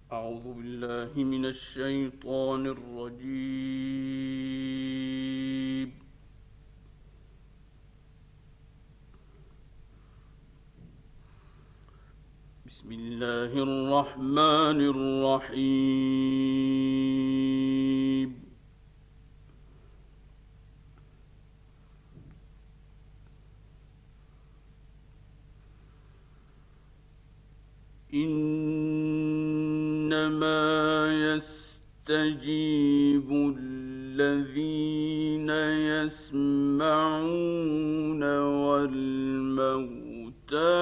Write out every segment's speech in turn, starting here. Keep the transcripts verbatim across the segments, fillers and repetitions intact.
أعوذ بالله من الشيطان الرجيم. بسم الله الرحمن الرحيم. إنما يستجيب الذين يسمعون والموتى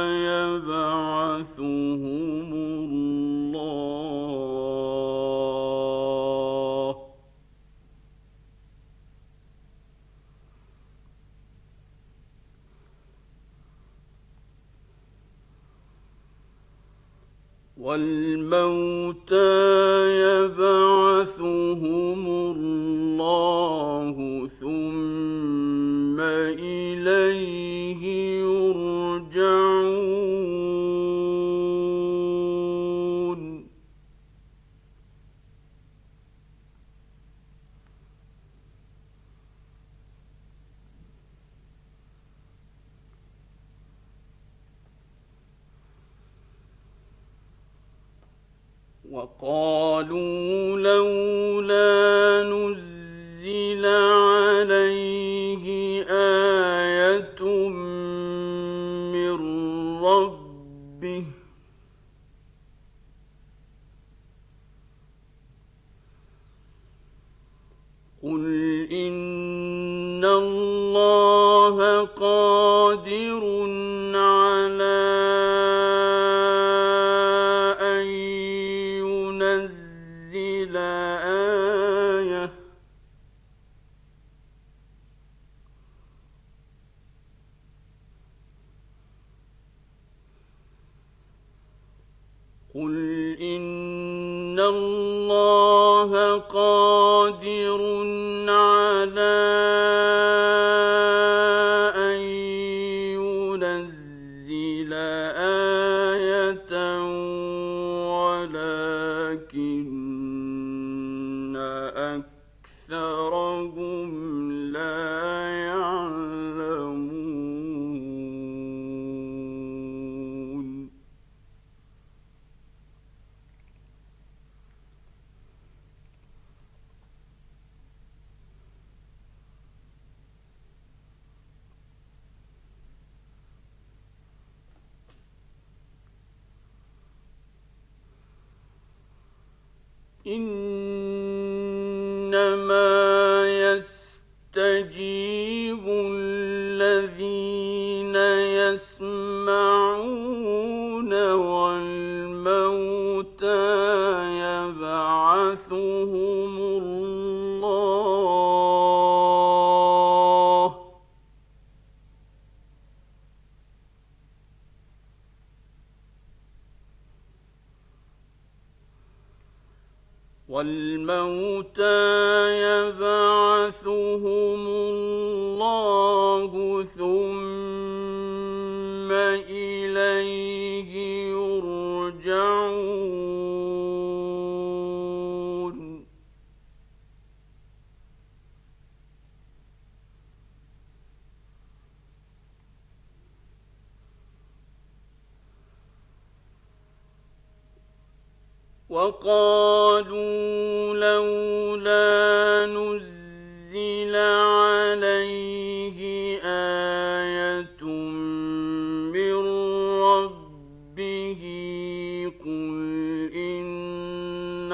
يبعثهم الله والموتى يبعثهم الله ثم إليه يرجعون. وقالوا لولا نزل عليه آية من ربه قل إن الله قادر على أن ينزل آية قل إن الله قادر على أن ينزل آية ولكن أكثرهم لا يعلمون. إنما يستجيب الذين يسمعون والموتى يبعثهم الله والموتى يبعثهم الله ثم إليه يرجعون. وقالوا لولا نزل عليه آية من ربه قل إن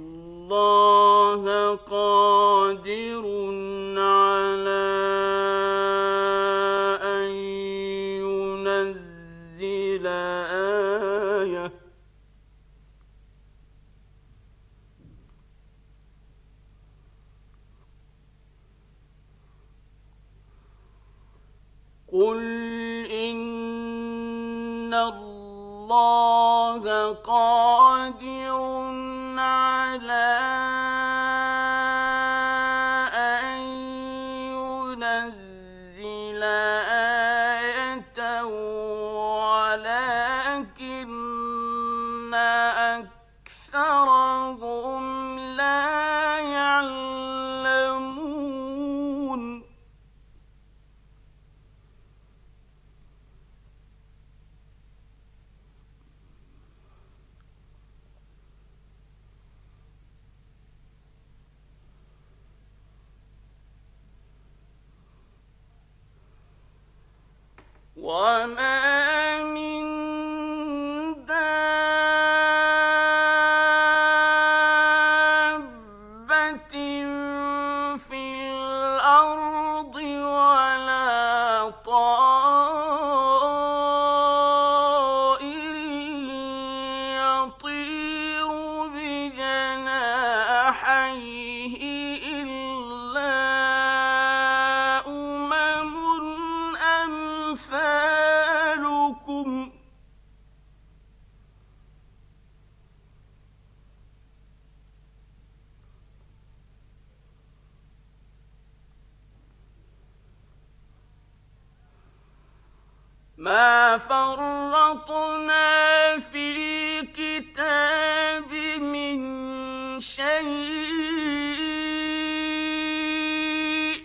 الله قادر على أن ينزل آية قل إن الله قادر على أن ينزل آية ولكن أكثر أكثرهم لا يعلمون وما من دابة في الأرض ولا طائر يطير بجناحيه إلا أمم أمثالكم ما فرطنا في الكتاب من شيء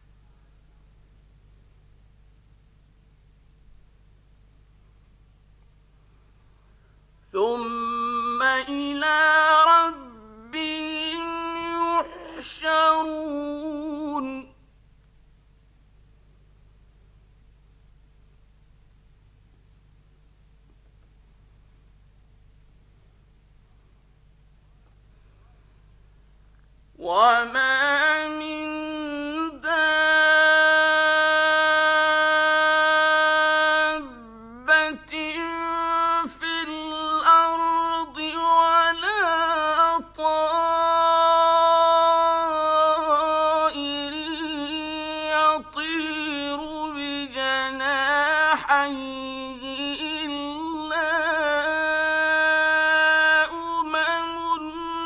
ثم إلى ربهم يحشرون وما من دابة في الأرض ولا طائر يطير بجناحيه إلا أمم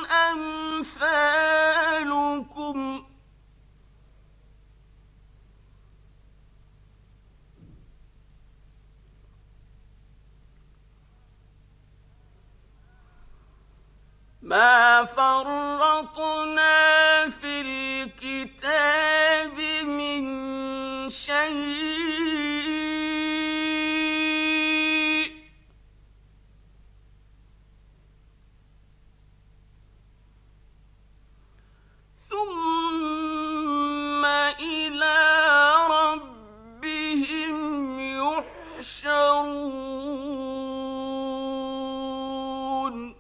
أمثالكم ما فرطنا في الكتاب من شيء ثم إلى ربهم يحشرون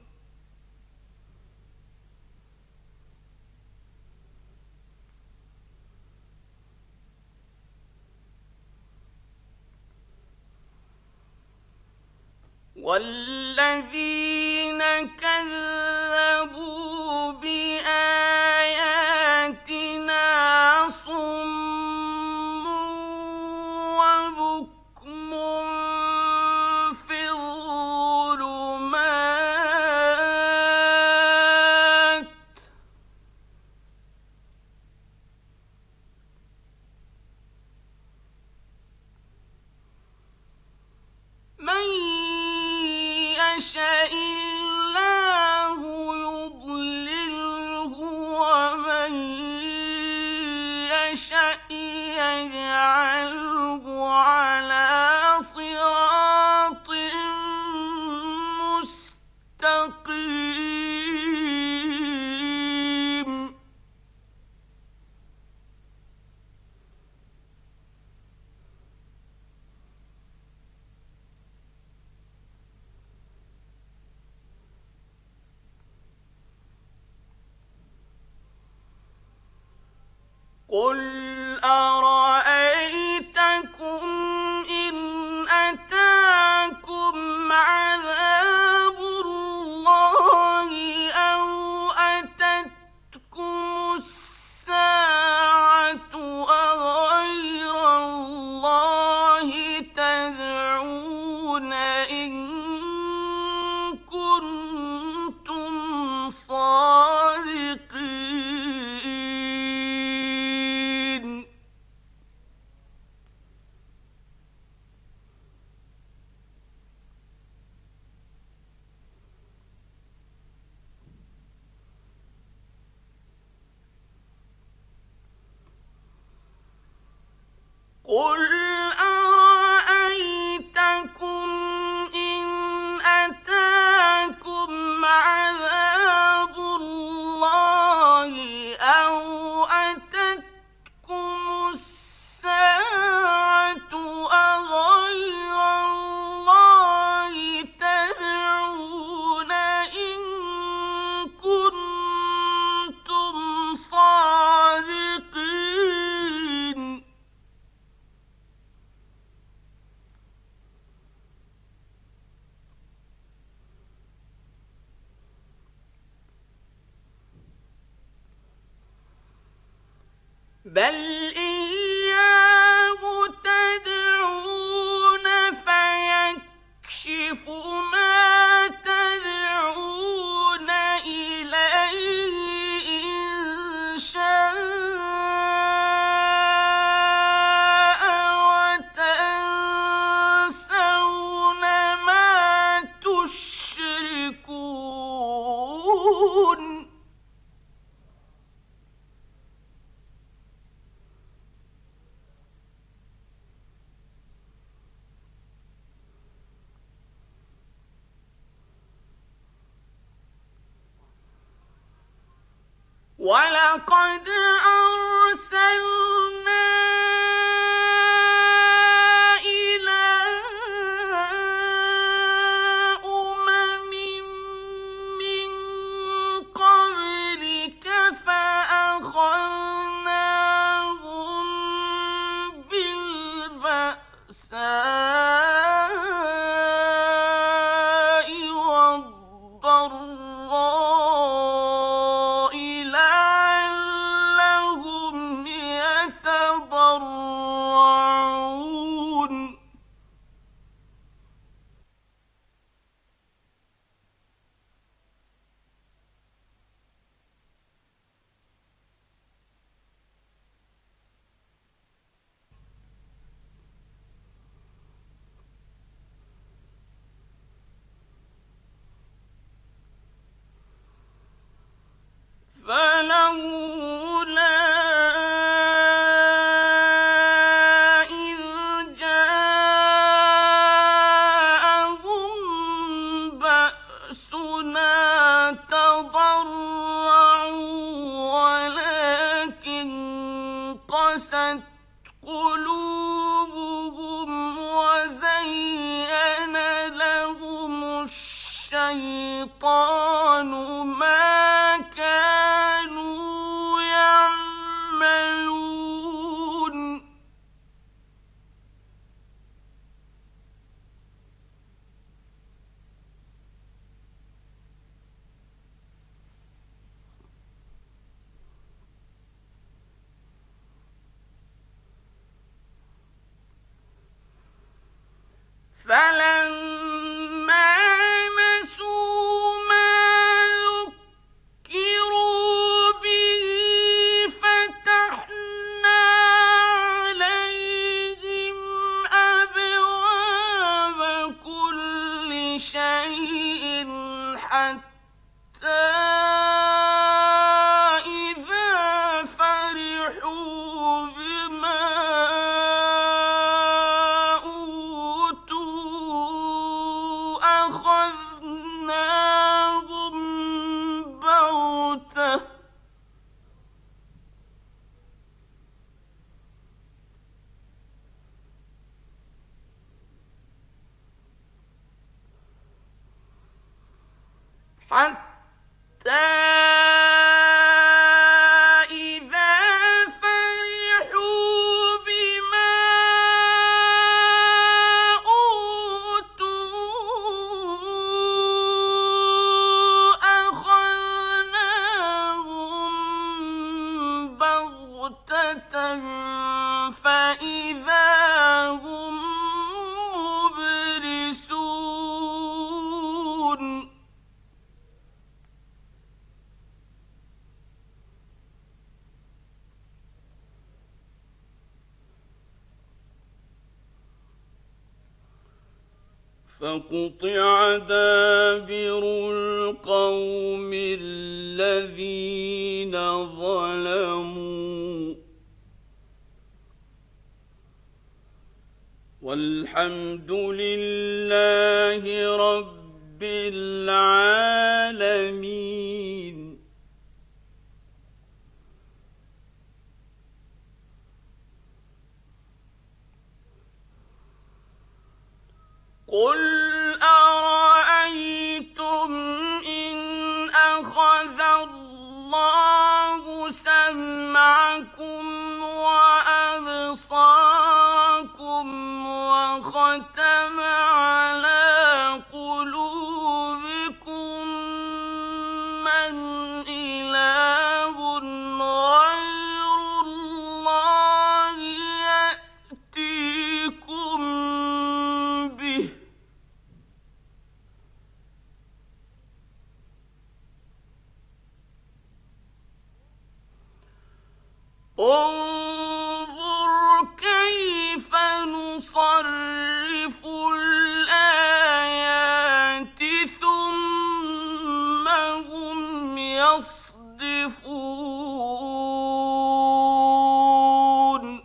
والذين كذبوا بآياتنا صم وبكم في الظلمات من يشاء الله يضلله ومن يشاء يجعله على صراط مستقيم قل أرأيتكم إن أتاكم عذاب الله أو أتتكم الساعة أغير الله تدعون إن كنتم صادقين قل أرأيتكم إن أتاكم عذاب الله أو أتتكم الساعة أغير الله تدعون إن كنتم صادقين بل إياه تدعون فيكشف ما تدعون إليه إن شاء وتنسون ما تشركون ولقد أرسلنا إلى أمم من قبلك فأخذناهم بالبأساء والضراء لعلهم يتضرعون فلولا إذ جاءهم بأسنا تضرعوا ولكن قست قلوبهم وزين لهم الشيطان ما كانوا يعملون فلما نسوا ما ذكروا به فتحنا عليهم أبواب كل شيء حتى إذا فرحوا بما أخذناهم بغتة حتى إذا فرحوا بما أوتوا أخذناهم بغتة فإذا هم مبلسون فقطع دابر القوم الذين ظلموا والحمد لله رب العالمين. قل أرأيتم إن أخذ الله سمعكم وأبصاركم وختم على قلوبكم من إله غير الله يأتيكم به انظر كيف نصرف الآيات ثم هم يصدفون.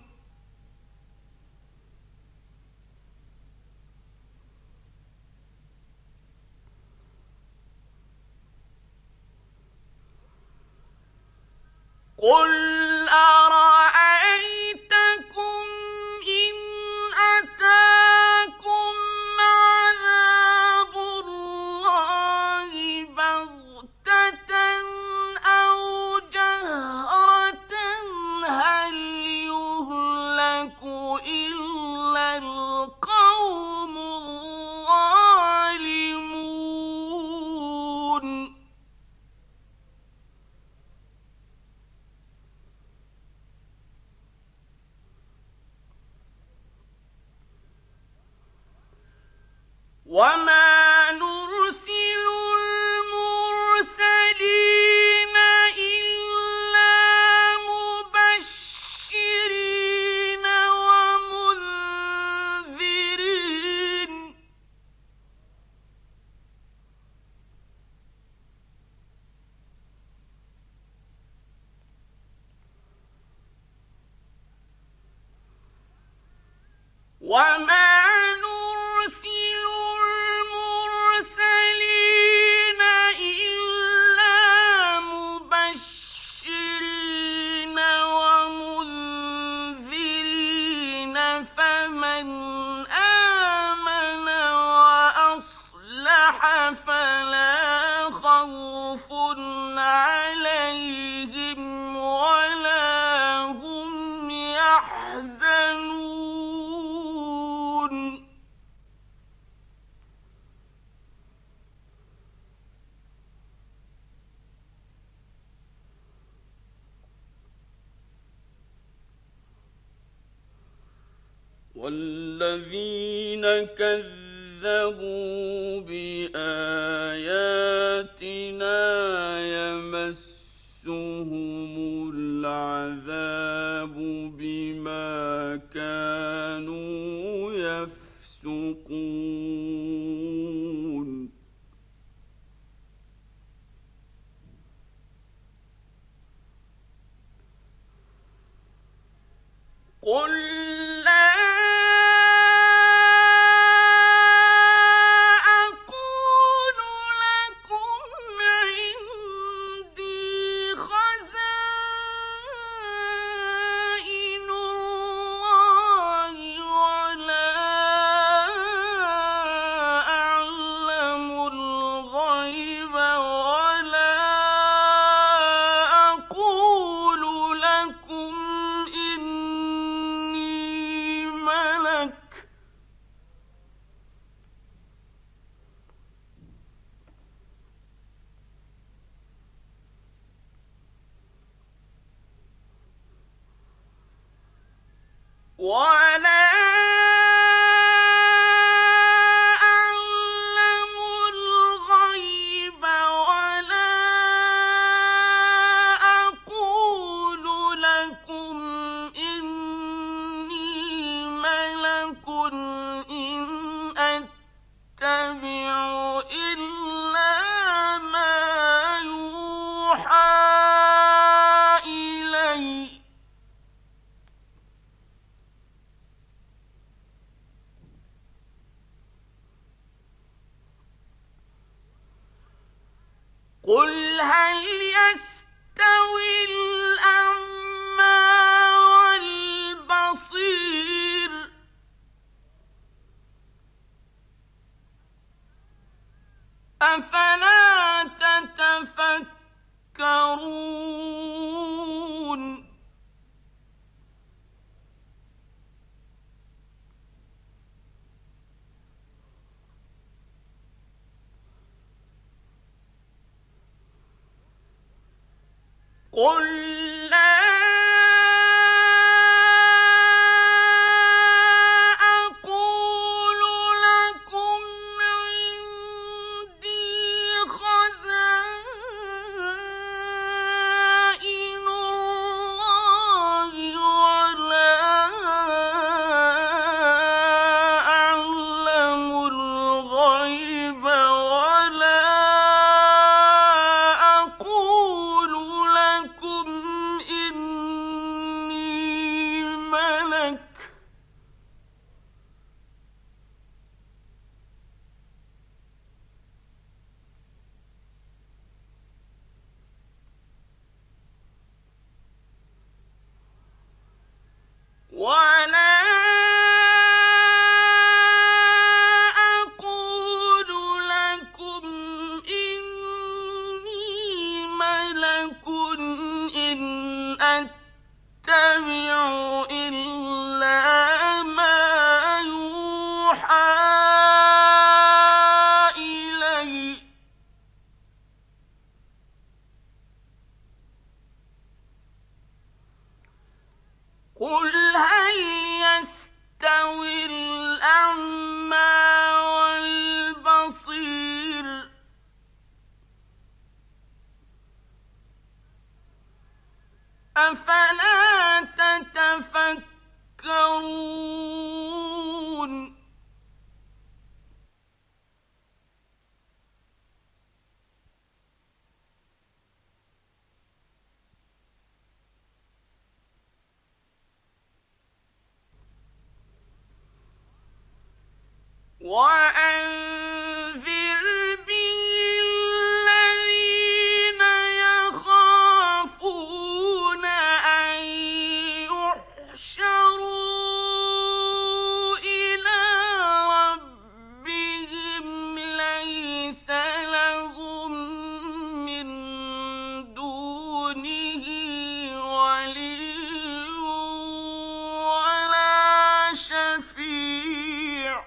قل أرأيتكم إن أتاكم عذاب الله بغتة أو جهرة هل يهلك إلا القوم الظالمون. وما نرسل المرسلين إلا مبشرين ومنذرين وما نرسل المرسلين إلا مبشرين ومنذرين فمن آمن وأصلح فلا خوف عليهم ولا هم يحزنون. والذين كذبوا بآياتنا يمسهم العذاب بما كانوا يفسقون. قل لا أقول لكم عندي خزائن الله ولا أعلم الغيب ولا أقول لكم إني قل هل يستوي الأعمى والبصير أفلا تتفكرون قل لا أقول لكم عندي خزائن الله ولا أعلم الغيب ولا أقول لكم إني ملك ولا أقول لكم إني ملك إن أتبع إلا ما يوحى إلي قل هل يستوي الأعمى والبصير أفلا تتفكرون وأنذر به الذين يخافون أن يحشروا إلى ربهم ليس لهم من دونه ولي ولا شفيع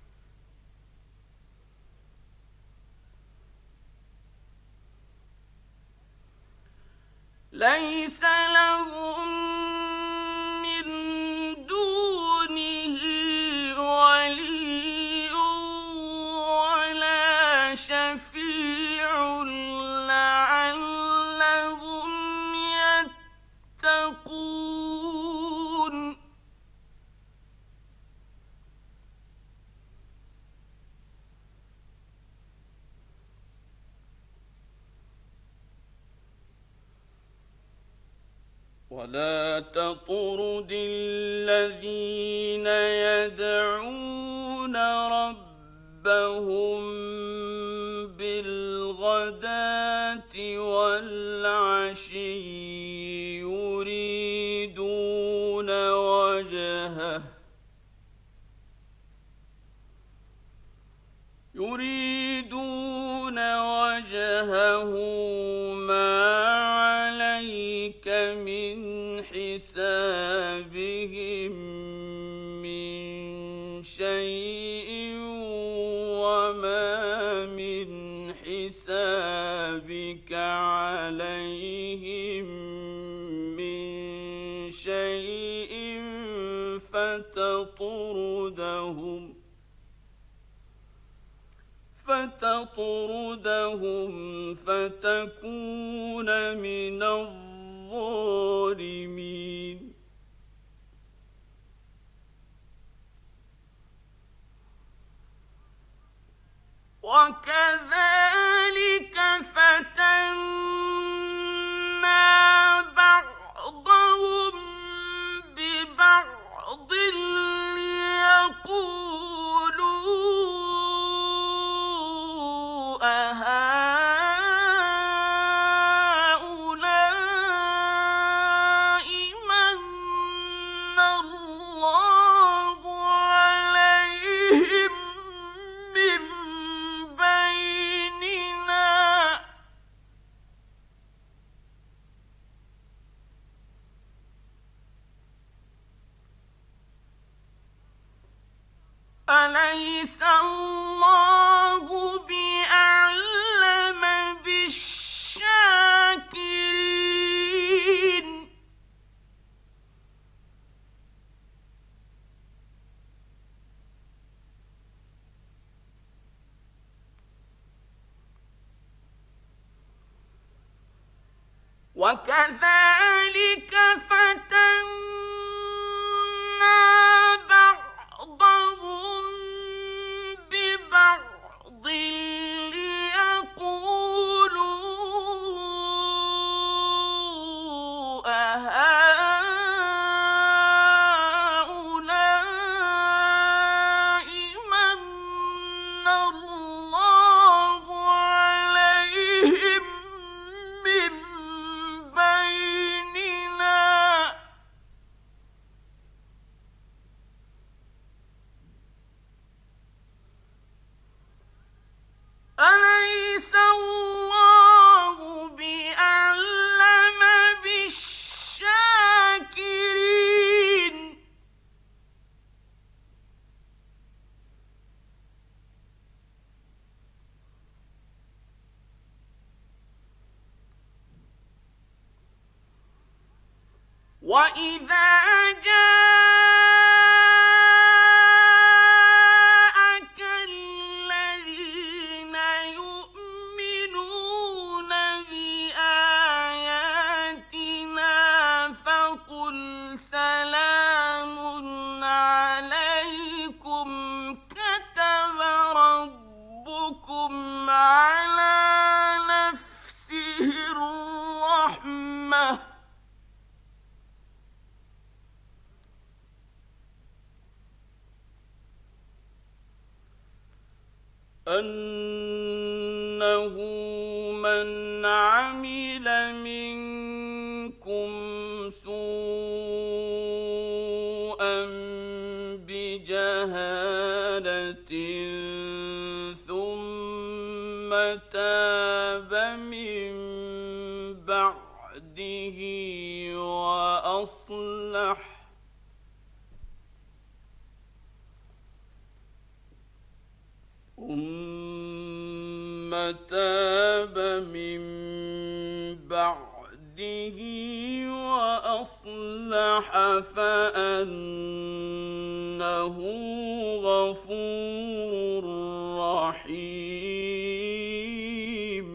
ليس لهم من دونه ولي ولا شفيع لعلهم يتقون ولا تطرد الذين يدعون ربهم بالغداة والعشي يريدون وجهه يريدون وجهه ما عليك من حسابهم من شيء وما من حسابك عليهم من شيء فتطردهم فتطردهم فتكون من الظالمين وكذلك فتنا بعضهم ببعض ليقولوا أهؤلاء اللَّهُ بِأَعْلَمَ بِالشَّاكِرِينَ وَكَذَلِكَ فَتَنَّا بَعْضَهُم بِبَعْضٍ لِيَقُولُوا أَهَٰؤُلَاءِ مَنَّ اللَّهُ عَلَيْهِم مِّن بَيْنِنَا ۗ أَلَيْسَ اللَّهُ بِأَعْلَمَ بِالشَّاكِرِينَ وَإِذَا جَاءَكَ الَّذِينَ يُؤْمِنُونَ بِآيَاتِنَا فَقُلْ سَلَامٌ عَلَيْكُمْ كَتَبَ رَبُّكُمْ عَلَىٰ نَفْسِهِ الرَّحْمَةَ أَنَّهُ مَنْ عَمِلَ مِنكُمْ سُوءًا بِجَهَالَةٍ ثُمَّ تَابَ مِن بَعْدِهِ وَأَصْلَحَ ثُمَّ تَابَ مِن بَعْدِهِ وَأَصْلَحَ فَأَنَّهُ غَفُورٌ رَّحِيمٌ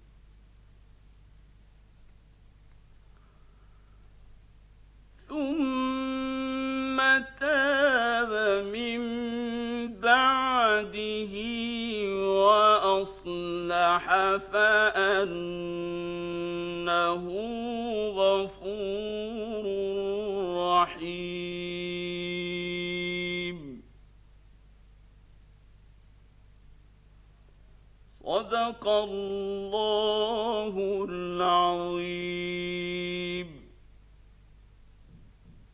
ثُمَّ تَابَ مِن بَعْدِهِ وَأَصْلَحَ فَأَنَّهُ غَفُورٌ رَّحِيمٌ صدق الله العظيم.